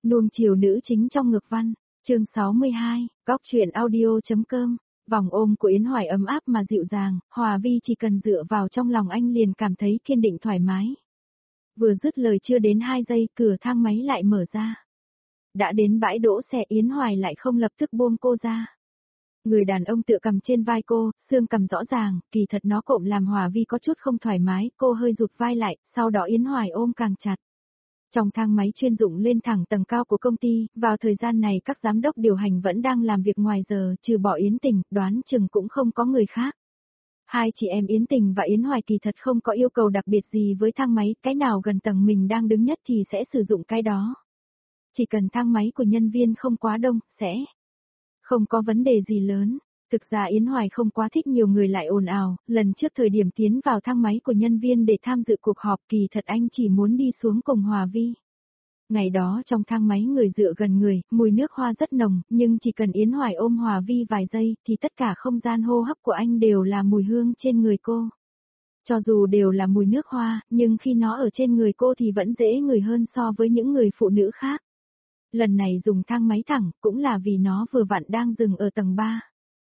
Nuông chiều nữ chính trong ngược văn, chương 62, góc truyện audio.com. Vòng ôm của Yến Hoài ấm áp mà dịu dàng, Hòa Vi chỉ cần dựa vào trong lòng anh liền cảm thấy kiên định thoải mái. Vừa dứt lời chưa đến 2 giây, cửa thang máy lại mở ra. Đã đến bãi đỗ xe, Yến Hoài lại không lập tức buông cô ra. Người đàn ông tựa cầm trên vai cô, xương cằm rõ ràng, kỳ thật nó cộm làm Hòa Vi có chút không thoải mái, cô hơi rụt vai lại, sau đó Yến Hoài ôm càng chặt. Trong thang máy chuyên dụng lên thẳng tầng cao của công ty, vào thời gian này các giám đốc điều hành vẫn đang làm việc ngoài giờ, trừ bỏ Yến Tình, đoán chừng cũng không có người khác. Hai chị em Yến Tình và Yến Hoài kỳ thật không có yêu cầu đặc biệt gì với thang máy, cái nào gần tầng mình đang đứng nhất thì sẽ sử dụng cái đó. Chỉ cần thang máy của nhân viên không quá đông, sẽ không có vấn đề gì lớn. Thực ra Yến Hoài không quá thích nhiều người lại ồn ào, lần trước thời điểm tiến vào thang máy của nhân viên để tham dự cuộc họp kỳ thật anh chỉ muốn đi xuống cùng Hòa Vi. Ngày đó trong thang máy người dựa gần người, mùi nước hoa rất nồng, nhưng chỉ cần Yến Hoài ôm Hòa Vi vài giây thì tất cả không gian hô hấp của anh đều là mùi hương trên người cô. Cho dù đều là mùi nước hoa, nhưng khi nó ở trên người cô thì vẫn dễ ngửi hơn so với những người phụ nữ khác. Lần này dùng thang máy thẳng, cũng là vì nó vừa vặn đang dừng ở tầng 3.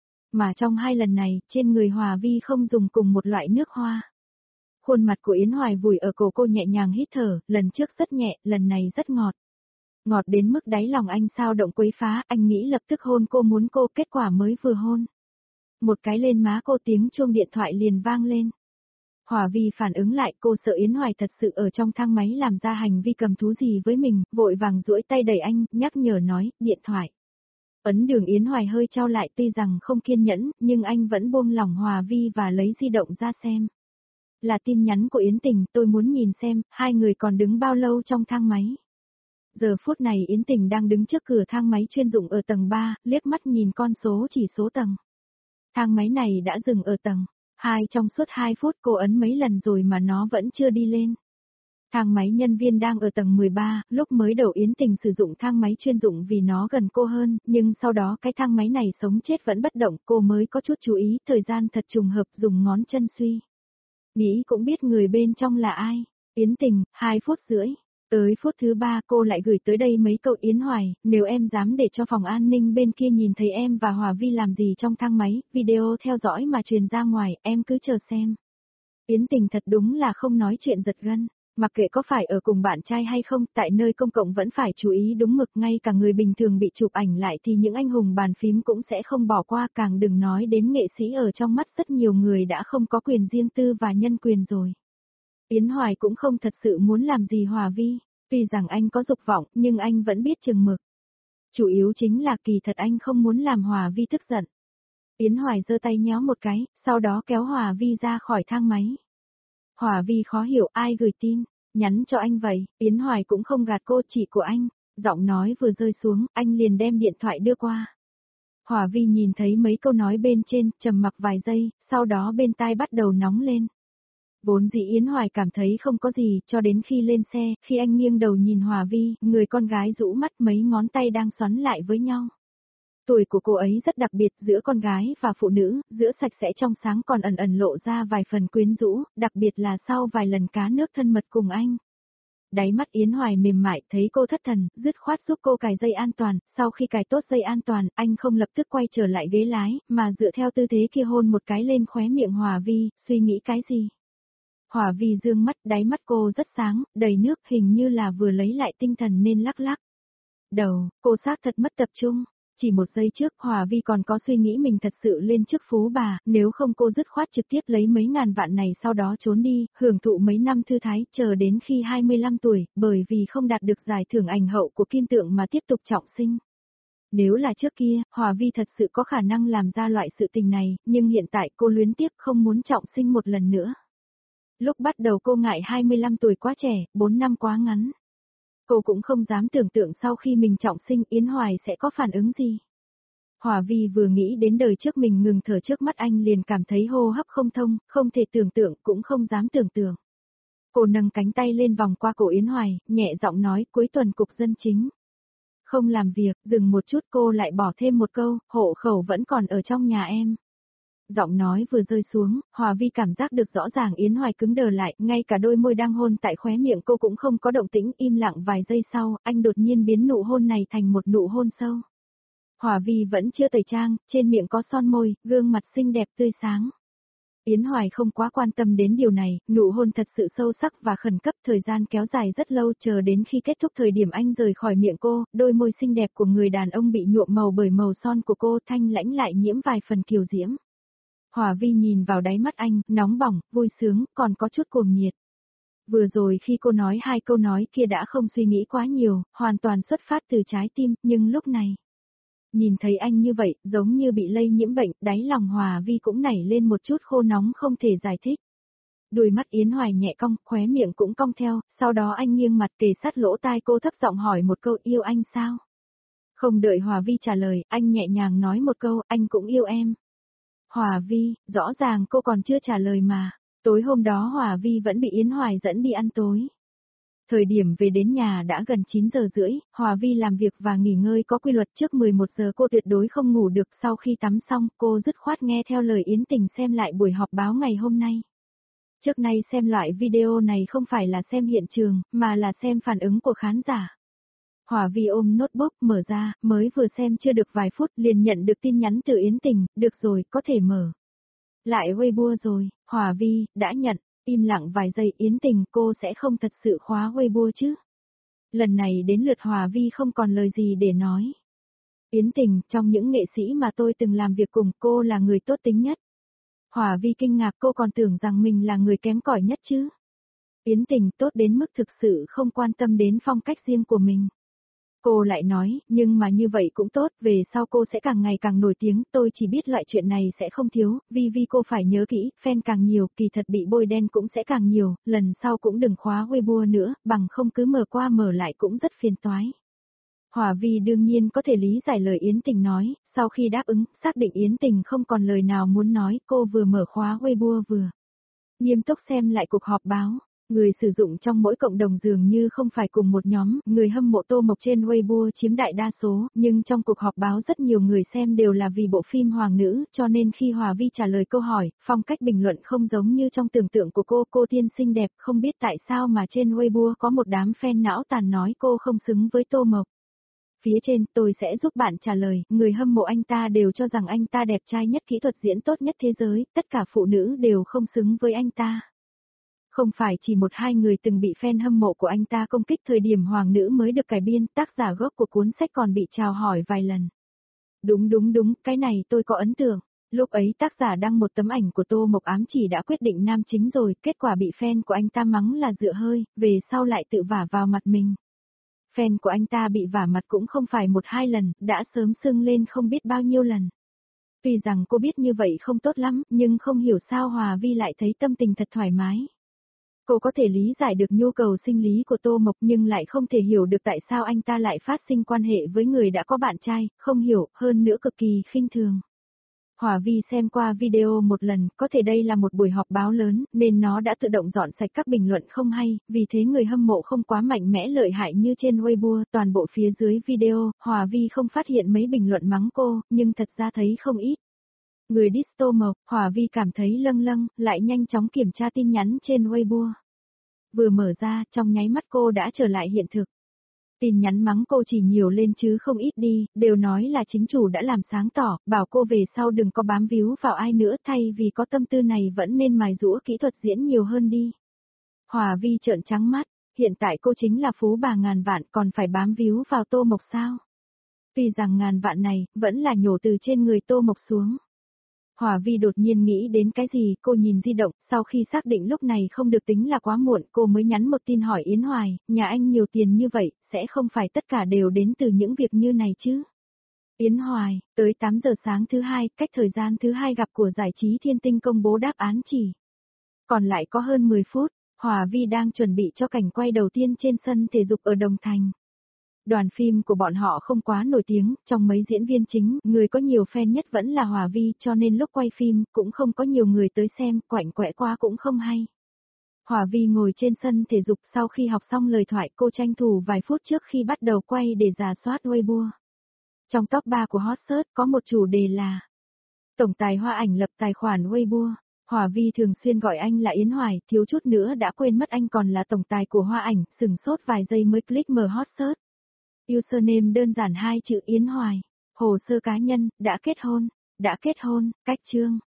Mà trong hai lần này, trên người Hòa Vi không dùng cùng một loại nước hoa. Khuôn mặt của Yến Hoài vùi ở cổ cô nhẹ nhàng hít thở, lần trước rất nhẹ, lần này rất ngọt. Ngọt đến mức đáy lòng anh sao động quấy phá, anh nghĩ lập tức hôn cô, muốn cô, kết quả mới vừa hôn. Một cái lên má cô, tiếng chuông điện thoại liền vang lên. Hòa Vi phản ứng lại, cô sợ Yến Hoài thật sự ở trong thang máy làm ra hành vi cầm thú gì với mình, vội vàng duỗi tay đẩy anh, nhắc nhở nói, điện thoại. Ấn đường Yến Hoài hơi trao lại, tuy rằng không kiên nhẫn, nhưng anh vẫn buông lỏng Hòa Vi và lấy di động ra xem. Là tin nhắn của Yến Tình, tôi muốn nhìn xem, hai người còn đứng bao lâu trong thang máy. Giờ phút này Yến Tình đang đứng trước cửa thang máy chuyên dụng ở tầng 3, liếc mắt nhìn con số chỉ số tầng. Thang máy này đã dừng ở tầng 2 trong suốt 2 phút, cô ấn mấy lần rồi mà nó vẫn chưa đi lên. Thang máy nhân viên đang ở tầng 13, lúc mới đầu Yến Tình sử dụng thang máy chuyên dụng vì nó gần cô hơn, nhưng sau đó cái thang máy này sống chết vẫn bất động, cô mới có chút chú ý, thời gian thật trùng hợp, dùng ngón chân suy. Nghĩ cũng biết người bên trong là ai. Yến Tình, 2 phút rưỡi. Tới phút thứ 3 cô lại gửi tới đây mấy câu, Yến Hoài, nếu em dám để cho phòng an ninh bên kia nhìn thấy em và Hòa Vi làm gì trong thang máy, video theo dõi mà truyền ra ngoài, em cứ chờ xem. Yến Tình thật đúng là không nói chuyện giật gân. Mặc kệ có phải ở cùng bạn trai hay không, tại nơi công cộng vẫn phải chú ý đúng mực, ngay cả người bình thường bị chụp ảnh lại thì những anh hùng bàn phím cũng sẽ không bỏ qua, càng đừng nói đến nghệ sĩ ở trong mắt rất nhiều người đã không có quyền riêng tư và nhân quyền rồi. Yến Hoài cũng không thật sự muốn làm gì Hòa Vi, tuy rằng anh có dục vọng, nhưng anh vẫn biết chừng mực. Chủ yếu chính là kỳ thật anh không muốn làm Hòa Vi tức giận. Yến Hoài giơ tay nhéo một cái, sau đó kéo Hòa Vi ra khỏi thang máy. Hòa Vi khó hiểu, ai gửi tin, nhắn cho anh vậy, Yến Hoài cũng không gạt cô, chị của anh, giọng nói vừa rơi xuống, anh liền đem điện thoại đưa qua. Hòa Vi nhìn thấy mấy câu nói bên trên, trầm mặc vài giây, sau đó bên tai bắt đầu nóng lên. Vốn dĩ Yến Hoài cảm thấy không có gì, cho đến khi lên xe, khi anh nghiêng đầu nhìn Hòa Vi, người con gái rũ mắt, mấy ngón tay đang xoắn lại với nhau. Tuổi của cô ấy rất đặc biệt, giữa con gái và phụ nữ, giữa sạch sẽ trong sáng còn ẩn ẩn lộ ra vài phần quyến rũ, đặc biệt là sau vài lần cá nước thân mật cùng anh. Đáy mắt Yến Hoài mềm mại, thấy cô thất thần, dứt khoát giúp cô cài dây an toàn, sau khi cài tốt dây an toàn, anh không lập tức quay trở lại ghế lái, mà dựa theo tư thế kia hôn một cái lên khóe miệng Hòa Vi, suy nghĩ cái gì. Hòa Vi dương mắt, đáy mắt cô rất sáng, đầy nước, hình như là vừa lấy lại tinh thần nên lắc lắc đầu, cô xác thật mất tập trung. Chỉ một giây trước Hòa Vi còn có suy nghĩ mình thật sự lên chức phú bà, nếu không cô dứt khoát trực tiếp lấy mấy ngàn vạn này sau đó trốn đi, hưởng thụ mấy năm thư thái, chờ đến khi 25 tuổi, bởi vì không đạt được giải thưởng ảnh hậu của Kim Tượng mà tiếp tục trọng sinh. Nếu là trước kia, Hòa Vi thật sự có khả năng làm ra loại sự tình này, nhưng hiện tại cô luyến tiếc không muốn trọng sinh một lần nữa. Lúc bắt đầu cô ngại 25 tuổi quá trẻ, 4 năm quá ngắn. Cô cũng không dám tưởng tượng sau khi mình trọng sinh Yến Hoài sẽ có phản ứng gì. Hòa Vi vừa nghĩ đến đời trước mình ngừng thở trước mắt anh liền cảm thấy hô hấp không thông, không thể tưởng tượng, cũng không dám tưởng tượng. Cô nâng cánh tay lên vòng qua cổ Yến Hoài, nhẹ giọng nói, cuối tuần cục dân chính. Không làm việc, dừng một chút cô lại bỏ thêm một câu, hộ khẩu vẫn còn ở trong nhà em. Giọng nói vừa rơi xuống, Hòa Vi cảm giác được rõ ràng Yến Hoài cứng đờ lại, ngay cả đôi môi đang hôn tại khóe miệng cô cũng không có động tĩnh, im lặng vài giây sau, anh đột nhiên biến nụ hôn này thành một nụ hôn sâu. Hòa Vi vẫn chưa tẩy trang, trên miệng có son môi, gương mặt xinh đẹp tươi sáng. Yến Hoài không quá quan tâm đến điều này, nụ hôn thật sự sâu sắc và khẩn cấp, thời gian kéo dài rất lâu, chờ đến khi kết thúc thời điểm anh rời khỏi miệng cô, đôi môi xinh đẹp của người đàn ông bị nhuộm màu bởi màu son của cô, thanh lãnh lại nhiễm vài phần kiều diễm. Hòa Vi nhìn vào đáy mắt anh, nóng bỏng, vui sướng, còn có chút cuồng nhiệt. Vừa rồi khi cô nói hai câu nói kia đã không suy nghĩ quá nhiều, hoàn toàn xuất phát từ trái tim, nhưng lúc này, nhìn thấy anh như vậy, giống như bị lây nhiễm bệnh, đáy lòng Hòa Vi cũng nảy lên một chút khô nóng không thể giải thích. Đôi mắt Yến Hoài nhẹ cong, khóe miệng cũng cong theo, sau đó anh nghiêng mặt kề sát lỗ tai cô thấp giọng hỏi một câu yêu anh sao? Không đợi Hòa Vi trả lời, anh nhẹ nhàng nói một câu, anh cũng yêu em. Hòa Vi, rõ ràng cô còn chưa trả lời mà. Tối hôm đó Hòa Vi vẫn bị Yến Hoài dẫn đi ăn tối. Thời điểm về đến nhà đã gần 9 giờ rưỡi, Hòa Vi làm việc và nghỉ ngơi có quy luật, trước 11 giờ cô tuyệt đối không ngủ được, sau khi tắm xong cô dứt khoát nghe theo lời Yến Tình xem lại buổi họp báo ngày hôm nay. Trước nay xem loại video này không phải là xem hiện trường, mà là xem phản ứng của khán giả. Hòa Vi ôm notebook mở ra, mới vừa xem chưa được vài phút liền nhận được tin nhắn từ Yến Tình, được rồi, có thể mở. Lại Weibo rồi, Hòa Vi, đã nhận, im lặng vài giây Yến Tình cô sẽ không thật sự khóa Weibo chứ. Lần này đến lượt Hòa Vi không còn lời gì để nói. Yến Tình, trong những nghệ sĩ mà tôi từng làm việc cùng cô là người tốt tính nhất. Hòa Vi kinh ngạc, cô còn tưởng rằng mình là người kém cỏi nhất chứ. Yến Tình tốt đến mức thực sự không quan tâm đến phong cách riêng của mình. Cô lại nói, nhưng mà như vậy cũng tốt, về sau cô sẽ càng ngày càng nổi tiếng, tôi chỉ biết loại chuyện này sẽ không thiếu, vì cô phải nhớ kỹ, fan càng nhiều, kỳ thật bị bôi đen cũng sẽ càng nhiều, lần sau cũng đừng khóa Weibo nữa, bằng không cứ mở qua mở lại cũng rất phiền toái. Hòa Vi đương nhiên có thể lý giải lời Yến Tình nói, sau khi đáp ứng, xác định Yến Tình không còn lời nào muốn nói, cô vừa mở khóa Weibo vừa nghiêm túc xem lại cuộc họp báo. Người sử dụng trong mỗi cộng đồng dường như không phải cùng một nhóm, người hâm mộ Tô Mộc trên Weibo chiếm đại đa số, nhưng trong cuộc họp báo rất nhiều người xem đều là vì bộ phim Hoàng Nữ, cho nên khi Hòa Vi trả lời câu hỏi, phong cách bình luận không giống như trong tưởng tượng của cô tiên xinh đẹp, không biết tại sao mà trên Weibo có một đám fan não tàn nói cô không xứng với Tô Mộc. Phía trên, tôi sẽ giúp bạn trả lời, người hâm mộ anh ta đều cho rằng anh ta đẹp trai nhất, kỹ thuật diễn tốt nhất thế giới, tất cả phụ nữ đều không xứng với anh ta. Không phải chỉ một hai người từng bị fan hâm mộ của anh ta công kích, thời điểm Hoàng Nữ mới được cải biên, tác giả gốc của cuốn sách còn bị chào hỏi vài lần. Đúng, cái này tôi có ấn tượng. Lúc ấy tác giả đăng một tấm ảnh của Tô Mộc ám chỉ đã quyết định nam chính rồi, kết quả bị fan của anh ta mắng là dựa hơi, về sau lại tự vả vào mặt mình. Fan của anh ta bị vả mặt cũng không phải một hai lần, đã sớm sưng lên không biết bao nhiêu lần. Tuy rằng cô biết như vậy không tốt lắm, nhưng không hiểu sao Hòa Vi lại thấy tâm tình thật thoải mái. Cô có thể lý giải được nhu cầu sinh lý của Tô Mộc nhưng lại không thể hiểu được tại sao anh ta lại phát sinh quan hệ với người đã có bạn trai, không hiểu, hơn nữa cực kỳ khinh thường. Hòa Vi xem qua video một lần, có thể đây là một buổi họp báo lớn, nên nó đã tự động dọn sạch các bình luận không hay, vì thế người hâm mộ không quá mạnh mẽ lợi hại như trên Weibo, toàn bộ phía dưới video, Hòa Vi không phát hiện mấy bình luận mắng cô, nhưng thật ra thấy không ít. Người diss Tô Mộc, Hòa Vi cảm thấy lâng lâng, lại nhanh chóng kiểm tra tin nhắn trên Weibo. Vừa mở ra, trong nháy mắt cô đã trở lại hiện thực. Tin nhắn mắng cô chỉ nhiều lên chứ không ít đi, đều nói là chính chủ đã làm sáng tỏ, bảo cô về sau đừng có bám víu vào ai nữa, thay vì có tâm tư này vẫn nên mài giũa kỹ thuật diễn nhiều hơn đi. Hòa Vi trợn trắng mắt, hiện tại cô chính là phú bà ngàn vạn còn phải bám víu vào Tô Mộc sao? Tuy rằng ngàn vạn này, vẫn là nhổ từ trên người Tô Mộc xuống. Hòa Vi đột nhiên nghĩ đến cái gì, cô nhìn di động, sau khi xác định lúc này không được tính là quá muộn, cô mới nhắn một tin hỏi Yến Hoài, nhà anh nhiều tiền như vậy, sẽ không phải tất cả đều đến từ những việc như này chứ? Yến Hoài, tới 8 giờ sáng thứ hai, cách thời gian thứ hai gặp của giải trí Thiên Tinh công bố đáp án chỉ. Còn lại có hơn 10 phút, Hòa Vi đang chuẩn bị cho cảnh quay đầu tiên trên sân thể dục ở Đồng Thành. Đoàn phim của bọn họ không quá nổi tiếng, trong mấy diễn viên chính, người có nhiều fan nhất vẫn là Hòa Vi, cho nên lúc quay phim, cũng không có nhiều người tới xem, quạnh quẽ qua cũng không hay. Hòa Vi ngồi trên sân thể dục, sau khi học xong lời thoại cô tranh thủ vài phút trước khi bắt đầu quay để rà soát Weibo. Trong top 3 của hot search có một chủ đề là Tổng tài Hoa Ảnh lập tài khoản Weibo. Hòa Vi thường xuyên gọi anh là Yến Hoài, thiếu chút nữa đã quên mất anh còn là tổng tài của Hoa Ảnh, sửng sốt vài giây mới click mở hot search. Username đơn giản 2 chữ Yến Hoài. Hồ sơ cá nhân, đã kết hôn, cách chương.